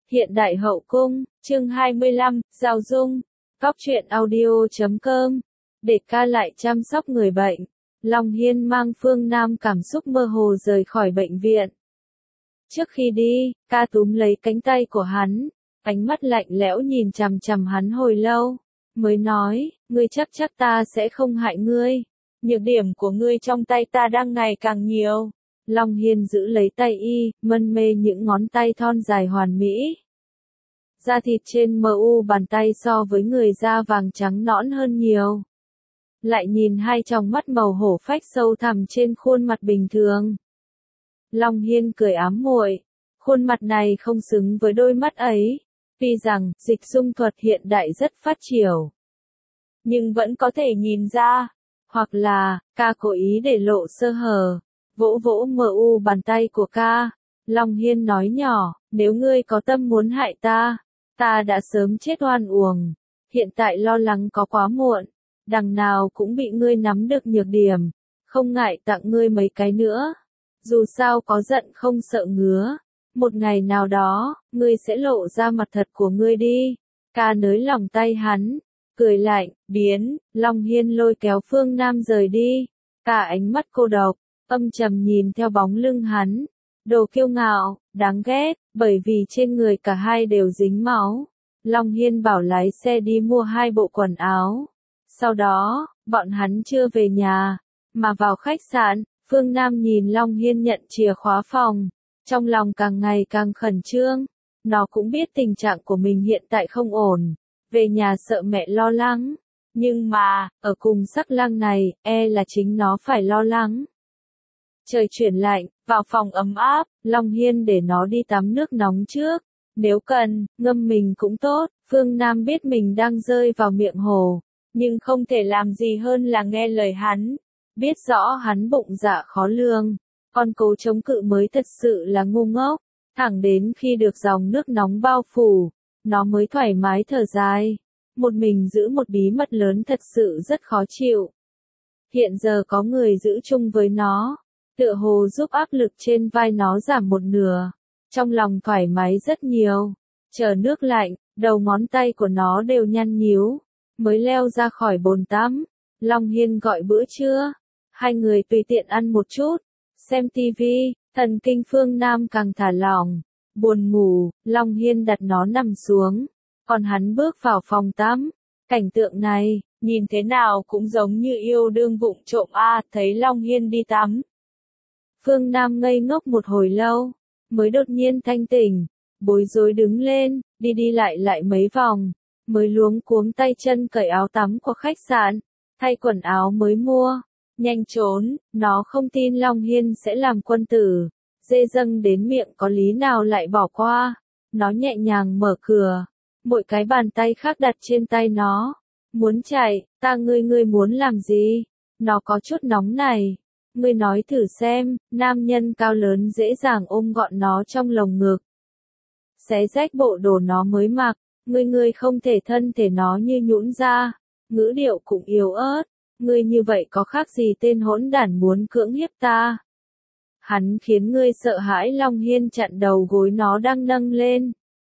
Hiện đại hậu cung, chương 25, Giao Dung, Cóc truyện audio.com. Để ca lại chăm sóc người bệnh, Long Hiên mang Phương Nam cảm xúc mơ hồ rời khỏi bệnh viện. Trước khi đi, ca túm lấy cánh tay của hắn, ánh mắt lạnh lẽo nhìn chằm chằm hắn hồi lâu, mới nói, ngươi chắc ta sẽ không hại ngươi. Nhược điểm của ngươi trong tay ta đang ngày càng nhiều. Long Hiên giữ lấy tay y, mân mê những ngón tay thon dài hoàn mỹ. Da thịt trên mu bàn tay so với người da vàng trắng nõn hơn nhiều. Lại nhìn hai tròng mắt màu hổ phách sâu thẳm trên khuôn mặt bình thường. Long Hiên cười ám muội, khuôn mặt này không xứng với đôi mắt ấy. Tuy rằng, dịch dung thuật hiện đại rất phát triển, nhưng vẫn có thể nhìn ra. Hoặc là, ca cố ý để lộ sơ hở. Vỗ vỗ mu bàn tay của ca. Long Hiên nói nhỏ, nếu ngươi có tâm muốn hại ta, ta đã sớm chết oan uổng. Hiện tại lo lắng có quá muộn. Đằng nào cũng bị ngươi nắm được nhược điểm. Không ngại tặng ngươi mấy cái nữa. Dù sao có giận không sợ ngứa. Một ngày nào đó, ngươi sẽ lộ ra mặt thật của ngươi đi. Ca nới lòng tay hắn. Cười lạnh, biến, Long Hiên lôi kéo Phương Nam rời đi. Cả ánh mắt cô độc, âm trầm nhìn theo bóng lưng hắn. Đồ kiêu ngạo, đáng ghét, bởi vì trên người cả hai đều dính máu. Long Hiên bảo lái xe đi mua 2 bộ quần áo. Sau đó, bọn hắn chưa về nhà, mà vào khách sạn. Phương Nam nhìn Long Hiên nhận chìa khóa phòng. Trong lòng càng ngày càng khẩn trương. Nó cũng biết tình trạng của mình hiện tại không ổn. Về nhà sợ mẹ lo lắng. Nhưng mà, ở cùng sắc lang này, là chính nó phải lo lắng. Trời chuyển lạnh, vào phòng ấm áp, Long Hiên để nó đi tắm nước nóng trước. Nếu cần, ngâm mình cũng tốt. Phương Nam biết mình đang rơi vào miệng hồ, nhưng không thể làm gì hơn là nghe lời hắn. Biết rõ hắn bụng dạ khó lường, con cố chống cự mới thật sự là ngu ngốc. Thẳng đến khi được dòng nước nóng bao phủ, nó mới thoải mái thở dài. Một mình giữ một bí mật lớn thật sự rất khó chịu. Hiện giờ có người giữ chung với nó, tựa hồ giúp áp lực trên vai nó giảm một nửa. Trong lòng thoải mái rất nhiều. Chờ nước lạnh, đầu ngón tay của nó đều nhăn nhíu, mới leo ra khỏi bồn tắm. Long Hiên gọi bữa trưa. Hai người tùy tiện ăn một chút, xem tivi, thần kinh Phương Nam càng thả lỏng. Buồn ngủ, Long Hiên đặt nó nằm xuống, còn hắn bước vào phòng tắm. Cảnh tượng này, nhìn thế nào cũng giống như yêu đương vụng trộm thấy Long Hiên đi tắm. Phương Nam ngây ngốc một hồi lâu, mới đột nhiên thanh tỉnh, bối rối đứng lên, đi lại mấy vòng, mới luống cuống tay chân cởi áo tắm của khách sạn, thay quần áo mới mua, nhanh trốn. Nó không tin Long Hiên sẽ làm quân tử, dê dâng đến miệng có lý nào lại bỏ qua. Nó nhẹ nhàng mở cửa, mỗi cái bàn tay khác đặt trên tay nó. Muốn chạy, ngươi muốn làm gì? Nó có chút nóng này. Ngươi nói thử xem, nam nhân cao lớn dễ dàng ôm gọn nó trong lồng ngực. Xé rách bộ đồ nó mới mặc, ngươi không thể thân thể nó như nhũn ra. Ngữ điệu cũng yếu ớt, ngươi như vậy có khác gì tên hỗn đản muốn cưỡng hiếp ta? Hắn khiến ngươi sợ hãi. Long Hiên chặn đầu gối nó đang nâng lên,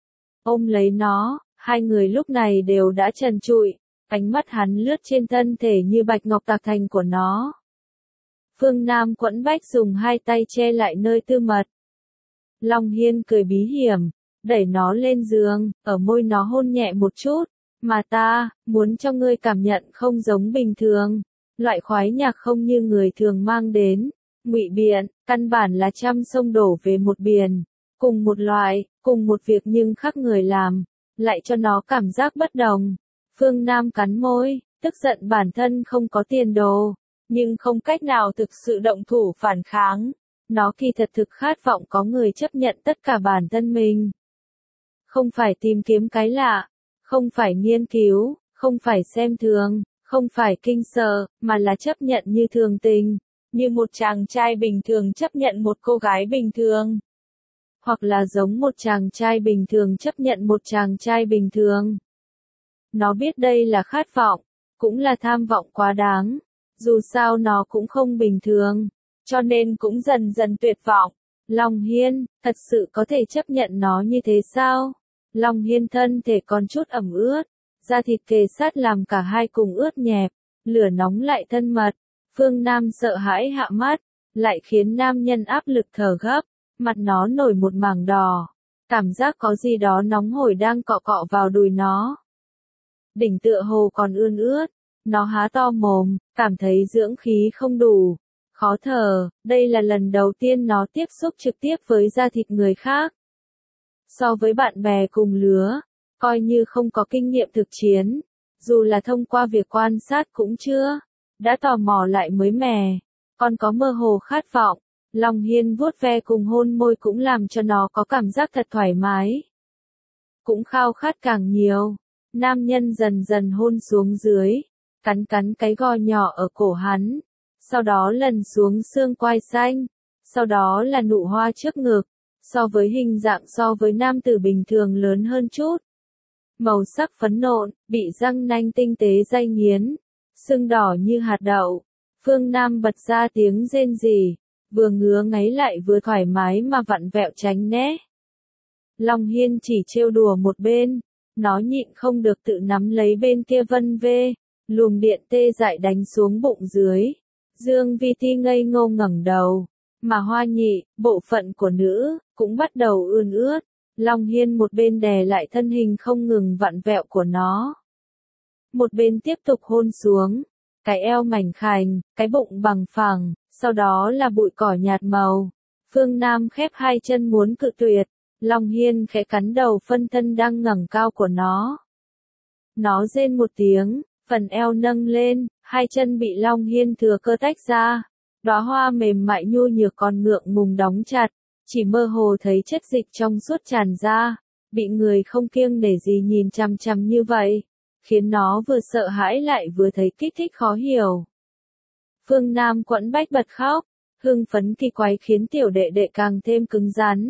ôm lấy nó. Hai người lúc này đều đã trần trụi, ánh mắt hắn lướt trên thân thể như bạch ngọc tạc thành của nó. Phương Nam quẫn bách dùng hai tay che lại nơi tư mật. Long Hiên cười bí hiểm, đẩy nó lên giường, ở môi nó hôn nhẹ một chút. Mà ta, muốn cho ngươi cảm nhận không giống bình thường. Loại khoái nhạc không như người thường mang đến. Ngụy biện, căn bản là trăm sông đổ về một biển. Cùng một loại, cùng một việc nhưng khác người làm, lại cho nó cảm giác bất đồng. Phương Nam cắn môi, tức giận bản thân không có tiền đồ, nhưng không cách nào thực sự động thủ phản kháng. Nó kỳ thật thực khát vọng có người chấp nhận tất cả bản thân mình. Không phải tìm kiếm cái lạ, không phải nghiên cứu, không phải xem thường, không phải kinh sợ, mà là chấp nhận như thường tình. Như một chàng trai bình thường chấp nhận một cô gái bình thường. Hoặc là giống một chàng trai bình thường chấp nhận một chàng trai bình thường. Nó biết đây là khát vọng, cũng là tham vọng quá đáng. Dù sao nó cũng không bình thường, cho nên cũng dần dần tuyệt vọng. Long Hiên, thật sự có thể chấp nhận nó như thế sao? Long Hiên thân thể còn chút ẩm ướt, da thịt kề sát làm cả hai cùng ướt nhẹp, lửa nóng lại thân mật. Phương Nam sợ hãi hạ mắt, lại khiến nam nhân áp lực thở gấp, mặt nó nổi một mảng đỏ, cảm giác có gì đó nóng hổi đang cọ cọ vào đùi nó. Đỉnh tựa hồ còn ươn ướt, nó há to mồm, cảm thấy dưỡng khí không đủ, khó thở, đây là lần đầu tiên nó tiếp xúc trực tiếp với da thịt người khác. So với bạn bè cùng lứa, coi như không có kinh nghiệm thực chiến, dù là thông qua việc quan sát cũng chưa, đã tò mò lại mới mẻ, còn có mơ hồ khát vọng. Long Hiên vuốt ve cùng hôn môi cũng làm cho nó có cảm giác thật thoải mái. Cũng khao khát càng nhiều, nam nhân dần dần hôn xuống dưới, cắn cắn cái gò nhỏ ở cổ hắn, sau đó lần xuống xương quai xanh, sau đó là nụ hoa trước ngực, so với hình dạng so với nam tử bình thường lớn hơn chút. Màu sắc phấn nộn, bị răng nanh tinh tế day nghiến, sưng đỏ như hạt đậu. Phương Nam bật ra tiếng rên rỉ, vừa ngứa ngáy lại vừa thoải mái mà vặn vẹo tránh né. Long Hiên chỉ trêu đùa một bên, nó nhịn không được tự nắm lấy bên kia vân vê, luồng điện tê dại đánh xuống bụng dưới. Dương Vi Ti ngây ngô ngẩng đầu, mà Hoa Nhị, bộ phận của nữ, cũng bắt đầu ươn ướt. Long Hiên một bên đè lại thân hình không ngừng vặn vẹo của nó, một bên tiếp tục hôn xuống, cái eo mảnh khảnh, cái bụng bằng phẳng, sau đó là bụi cỏ nhạt màu. Phương Nam khép hai chân muốn cự tuyệt, Long Hiên khẽ cắn đầu phân thân đang ngẩng cao của nó. Nó rên một tiếng, phần eo nâng lên, hai chân bị Long Hiên thừa cơ tách ra. Đóa hoa mềm mại nhu nhược còn ngượng ngùng đóng chặt, chỉ mơ hồ thấy chất dịch trong suốt tràn ra, bị người không kiêng nể gì nhìn chằm chằm như vậy, khiến nó vừa sợ hãi lại vừa thấy kích thích khó hiểu. Phương Nam quẫn bách bật khóc, hưng phấn kỳ quái khiến tiểu đệ đệ càng thêm cứng rắn.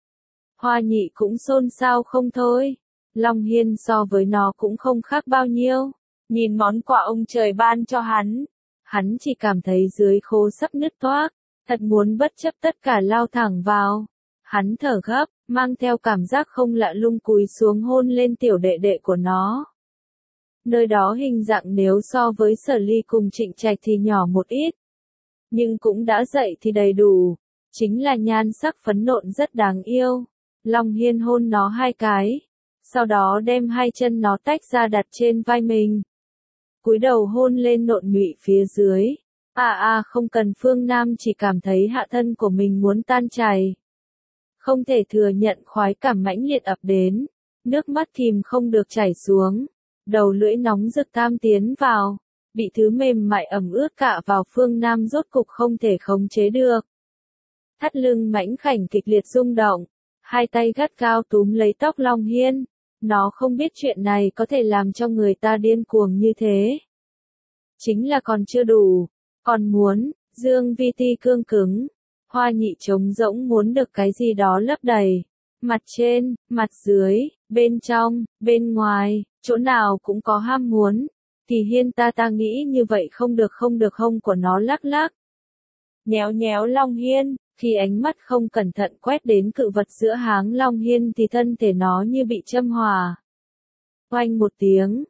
Hoa Nhị cũng xôn xao không thôi, Long Hiên so với nó cũng không khác bao nhiêu, nhìn món quà ông trời ban cho hắn chỉ cảm thấy dưới khô sắp nứt toác, thật muốn bất chấp tất cả lao thẳng vào. Hắn thở gấp, mang theo cảm giác không lạ lung cúi xuống hôn lên tiểu đệ đệ của nó. Nơi đó hình dạng nếu so với Sở Ly cùng Trịnh Trạch thì nhỏ một ít, nhưng cũng đã dậy thì đầy đủ, chính là nhan sắc phấn nộn rất đáng yêu. Long Hiên hôn nó hai cái, sau đó đem hai chân nó tách ra đặt trên vai mình, cúi đầu hôn lên nộn nhụy phía dưới. Không cần. Phương Nam chỉ cảm thấy hạ thân của mình muốn tan chảy. Không thể thừa nhận khoái cảm mãnh liệt ập đến, nước mắt kìm không được chảy xuống, đầu lưỡi nóng rực tam tiến vào, bị thứ mềm mại ẩm ướt cạ vào. Phương Nam rốt cục không thể khống chế được. Thắt lưng mãnh khảnh kịch liệt rung động, hai tay gắt gao túm lấy tóc Long Hiên, nó không biết chuyện này có thể làm cho người ta điên cuồng như thế. Chính là còn chưa đủ, còn muốn. Dương Vi Ti cương cứng, Hoa Nhị trống rỗng muốn được cái gì đó lấp đầy. Mặt trên, mặt dưới, bên trong, bên ngoài, chỗ nào cũng có ham muốn. Kỳ Hiên ta nghĩ như vậy không được hông của nó lắc lắc. Nhéo nhéo Long Hiên, khi ánh mắt không cẩn thận quét đến cự vật giữa háng Long Hiên thì thân thể nó như bị châm hỏa. Oanh một tiếng,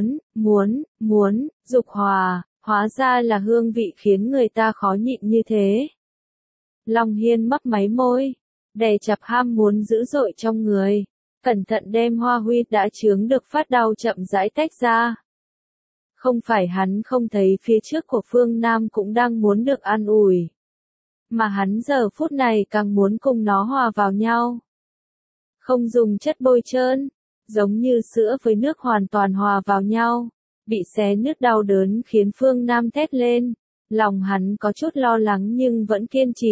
muốn, dục hòa, hóa ra là hương vị khiến người ta khó nhịn như thế. Long Hiên mấp máy môi, đè chặt ham muốn dữ dội trong người, cẩn thận đem hoa huy đã chướng được phát đau chậm rãi tách ra. Không phải hắn không thấy phía trước của Phương Nam cũng đang muốn được an ủi, mà hắn giờ phút này càng muốn cùng nó hòa vào nhau. Không dùng chất bôi trơn, giống như sữa với nước hoàn toàn hòa vào nhau, bị xé nứt đau đớn khiến Phương Nam thét lên. Lòng hắn có chút lo lắng nhưng vẫn kiên trì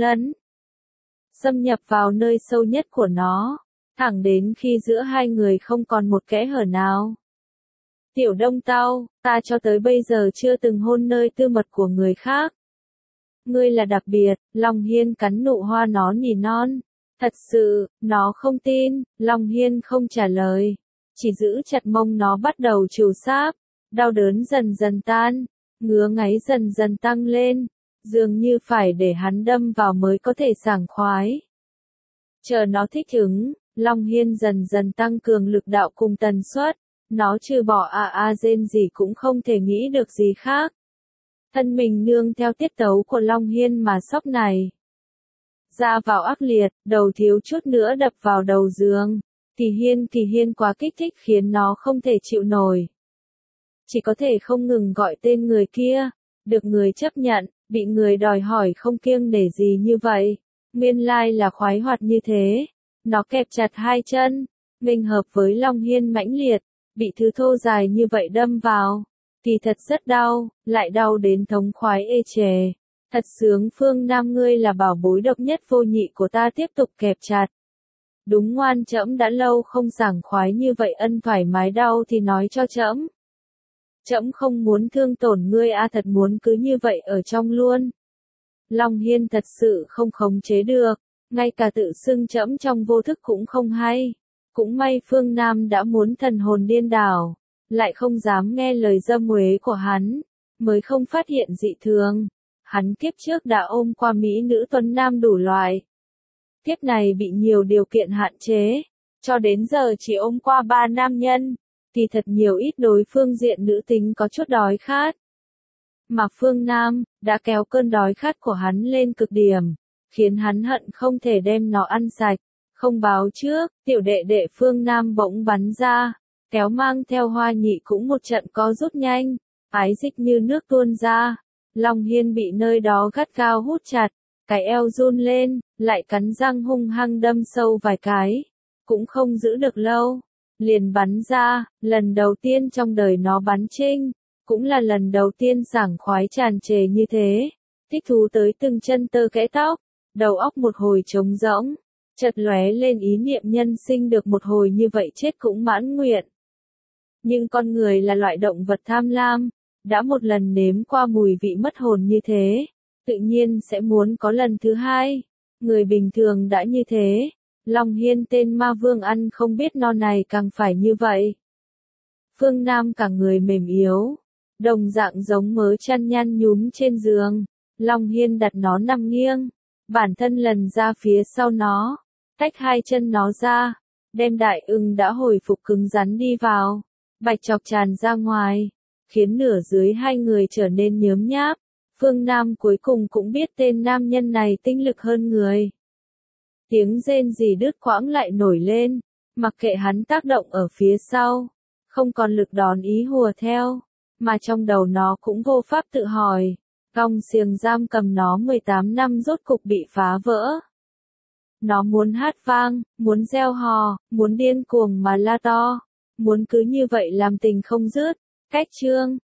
xâm nhập vào nơi sâu nhất của nó, thẳng đến khi giữa hai người không còn một kẽ hở nào. Tiểu Đông Tao, ta cho tới bây giờ chưa từng hôn nơi tư mật của người khác. Ngươi là đặc biệt. Long Hiên cắn nụ hoa nó nỉ non. Thật sự, nó không tin. Long Hiên không trả lời, chỉ giữ chặt mông nó bắt đầu trừu sáp. Đau đớn dần dần tan, ngứa ngáy dần dần tăng lên, dường như phải để hắn đâm vào mới có thể sảng khoái. Chờ nó thích ứng, Long Hiên dần dần tăng cường lực đạo cùng tần suất, nó trừ bỏ rên gì cũng không thể nghĩ được gì khác. Thân mình nương theo tiết tấu của Long Hiên mà sóc này. Ra vào ác liệt, đầu thiếu chút nữa đập vào đầu giường. Kỳ Hiên quá kích thích khiến nó không thể chịu nổi. Chỉ có thể không ngừng gọi tên người kia, được người chấp nhận, bị người đòi hỏi không kiêng nể gì như vậy. Nguyên lai là khoái hoạt như thế. Nó kẹp chặt hai chân, mình hợp với Long Hiên mãnh liệt, bị thứ thô dài như vậy đâm vào. Thì thật rất đau, lại đau đến thống khoái ê chề. Thật sướng Phương Nam ngươi là bảo bối độc nhất vô nhị của ta tiếp tục kẹp chặt. Đúng ngoan trẫm đã lâu không sảng khoái như vậy ân thoải mái đau thì nói cho trẫm. Trẫm không muốn thương tổn ngươi thật muốn cứ như vậy ở trong luôn. Long Hiên thật sự không khống chế được, ngay cả tự xưng trẫm trong vô thức cũng không hay. Cũng may Phương Nam đã muốn thần hồn điên đảo, lại không dám nghe lời dâm uế của hắn, mới không phát hiện dị thường. Hắn kiếp trước đã ôm qua mỹ nữ tuấn nam đủ loại. Kiếp này bị nhiều điều kiện hạn chế, cho đến giờ chỉ ôm qua 3 nam nhân, thì thật nhiều ít đối phương diện nữ tính có chút đói khát. Mà Phương Nam, đã kéo cơn đói khát của hắn lên cực điểm, khiến hắn hận không thể đem nó ăn sạch. Không báo trước, tiểu đệ đệ Phương Nam bỗng bắn ra, kéo mang theo Hoa Nhị cũng một trận co rút nhanh, ái dịch như nước tuôn ra. Long Hiên bị nơi đó gắt gao hút chặt, cái eo run lên, lại cắn răng hung hăng đâm sâu vài cái, cũng không giữ được lâu, liền bắn ra, lần đầu tiên trong đời nó bắn trinh, cũng là lần đầu tiên sảng khoái tràn trề như thế, thích thú tới từng chân tơ kẽ tóc, đầu óc một hồi trống rỗng, chợt lóe lên ý niệm nhân sinh được một hồi như vậy chết cũng mãn nguyện. Nhưng con người là loại động vật tham lam, đã một lần nếm qua mùi vị mất hồn như thế, tự nhiên sẽ muốn có lần thứ hai. Người bình thường đã như thế, Long Hiên tên ma vương ăn không biết no này càng phải như vậy. Phương Nam cả người mềm yếu, đồng dạng giống mớ chăn nhăn nhúm trên giường. Long Hiên đặt nó nằm nghiêng, bản thân lần ra phía sau nó, tách hai chân nó ra, đem đại ưng đã hồi phục cứng rắn đi vào, bạch chọc tràn ra ngoài, khiến nửa dưới hai người trở nên nhớm nháp. Phương Nam cuối cùng cũng biết tên nam nhân này tinh lực hơn người. Tiếng rên rỉ đứt quãng lại nổi lên, mặc kệ hắn tác động ở phía sau, không còn lực đón ý hùa theo, mà trong đầu nó cũng vô pháp tự hỏi, gông xiềng giam cầm nó 18 năm rốt cục bị phá vỡ. Nó muốn hát vang, muốn reo hò, muốn điên cuồng mà la to, muốn cứ như vậy làm tình không dứt. Cách chương